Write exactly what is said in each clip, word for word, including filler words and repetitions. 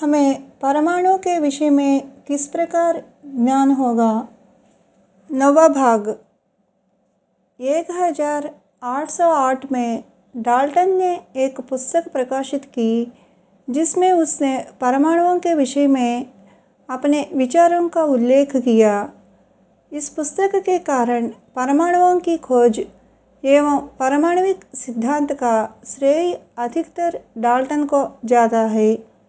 हमें परमाणु के विषय में किस प्रकार ज्ञान होगा। नवा भाग। एक हजार आठ सौ आठ में डाल्टन ने एक पुस्तक प्रकाशित की जिसमें उसने परमाणुओं के विषय में अपने विचारों का उल्लेख किया। इस पुस्तक के कारण परमाणुओं की खोज एवं परमाणविक सिद्धांत का श्रेय अधिकतर डाल्टन को जाता है।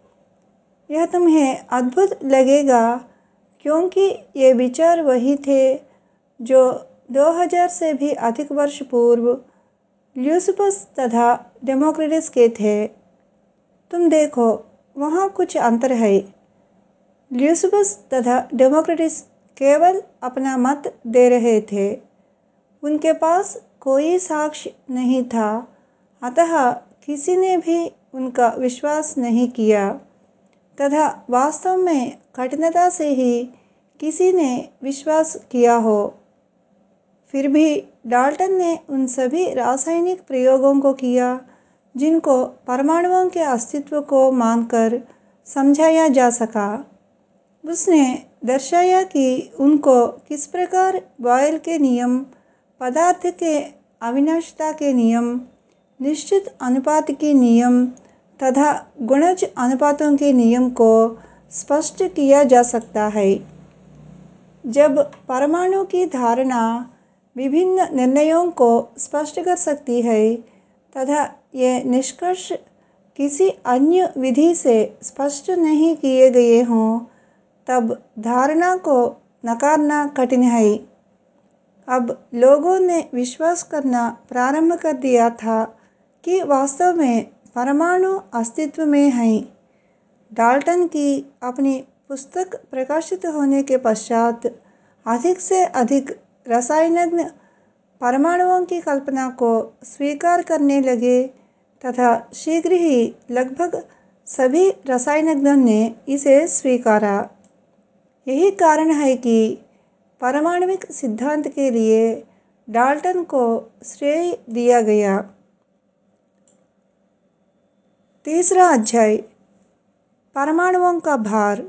यह तुम्हें अद्भुत लगेगा क्योंकि ये विचार वही थे जो दो हज़ार से भी अधिक वर्ष पूर्व ल्यूसिपस तथा डेमोक्रिटस के थे। तुम देखो, वहाँ कुछ अंतर है। ल्यूसिपस तथा डेमोक्रिटस केवल अपना मत दे रहे थे। उनके पास कोई साक्ष्य नहीं था, अतः किसी ने भी उनका विश्वास नहीं किया तथा वास्तव में कठिनता से ही किसी ने विश्वास किया हो। फिर भी डाल्टन ने उन सभी रासायनिक प्रयोगों को किया जिनको परमाणुओं के अस्तित्व को मानकर समझाया जा सका। उसने दर्शाया कि उनको किस प्रकार बॉयल के नियम, पदार्थ के अविनाशिता के नियम, निश्चित अनुपात के नियम तथा गुणज अनुपातों के नियम को स्पष्ट किया जा सकता है। जब परमाणु की धारणा विभिन्न निर्णयों को स्पष्ट कर सकती है तथा ये निष्कर्ष किसी अन्य विधि से स्पष्ट नहीं किए गए हों, तब धारणा को नकारना कठिन है। अब लोगों ने विश्वास करना प्रारंभ कर दिया था कि वास्तव में परमाणु अस्तित्व में हैं। डाल्टन की अपनी पुस्तक प्रकाशित होने के पश्चात अधिक से अधिक रसायनज्ञ परमाणुओं की कल्पना को स्वीकार करने लगे तथा शीघ्र ही लगभग सभी रसायनज्ञों ने इसे स्वीकारा। यही कारण है कि परमाणुविक सिद्धांत के लिए डाल्टन को श्रेय दिया गया। तीसरा अध्याय, परमाणुओं का भार।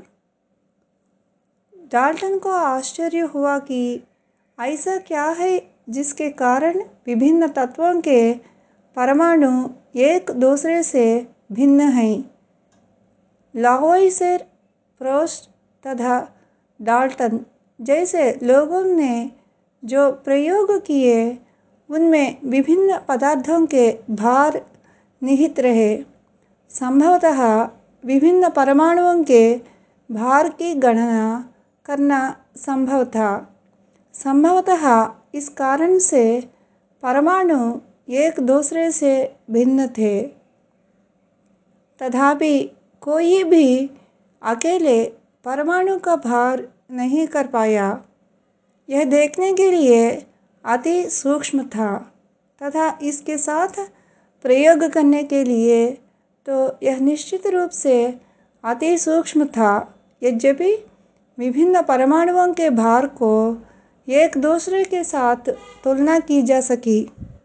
डाल्टन को आश्चर्य हुआ कि ऐसा क्या है जिसके कारण विभिन्न तत्वों के परमाणु एक दूसरे से भिन्न हैं। लावोइसियर, प्रोस्ट तथा डाल्टन जैसे लोगों ने जो प्रयोग किए उनमें विभिन्न पदार्थों के भार निहित रहे। संभवतः विभिन्न परमाणुओं के भार की गणना करना संभव था। संभवतः इस कारण से परमाणु एक दूसरे से भिन्न थे। तथापि कोई भी अकेले परमाणु का भार नहीं कर पाया। यह देखने के लिए अति सूक्ष्म था तथा इसके साथ प्रयोग करने के लिए तो यह निश्चित रूप से अति सूक्ष्म था। यद्यपि विभिन्न परमाणुओं के भार को एक दूसरे के साथ तुलना की जा सकी।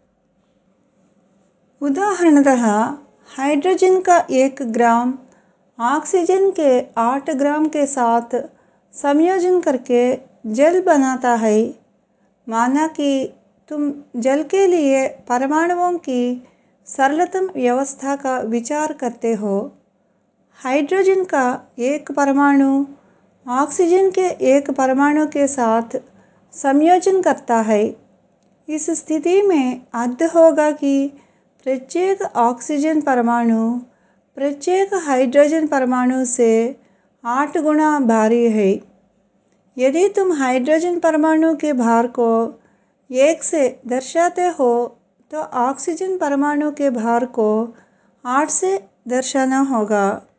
उदाहरणतः हाइड्रोजन का एक ग्राम ऑक्सीजन के आठ ग्राम के साथ संयोजन करके जल बनाता है। माना कि तुम जल के लिए परमाणुओं की सरलतम व्यवस्था का विचार करते हो। हाइड्रोजन का एक परमाणु ऑक्सीजन के एक परमाणु के साथ संयोजन करता है। इस स्थिति में अर्थ होगा कि प्रत्येक ऑक्सीजन परमाणु प्रत्येक हाइड्रोजन परमाणु से आठ गुना भारी है। यदि तुम हाइड्रोजन परमाणु के भार को एक से दर्शाते हो तो ऑक्सीजन परमाणु के भार को आठ से दर्शाना होगा।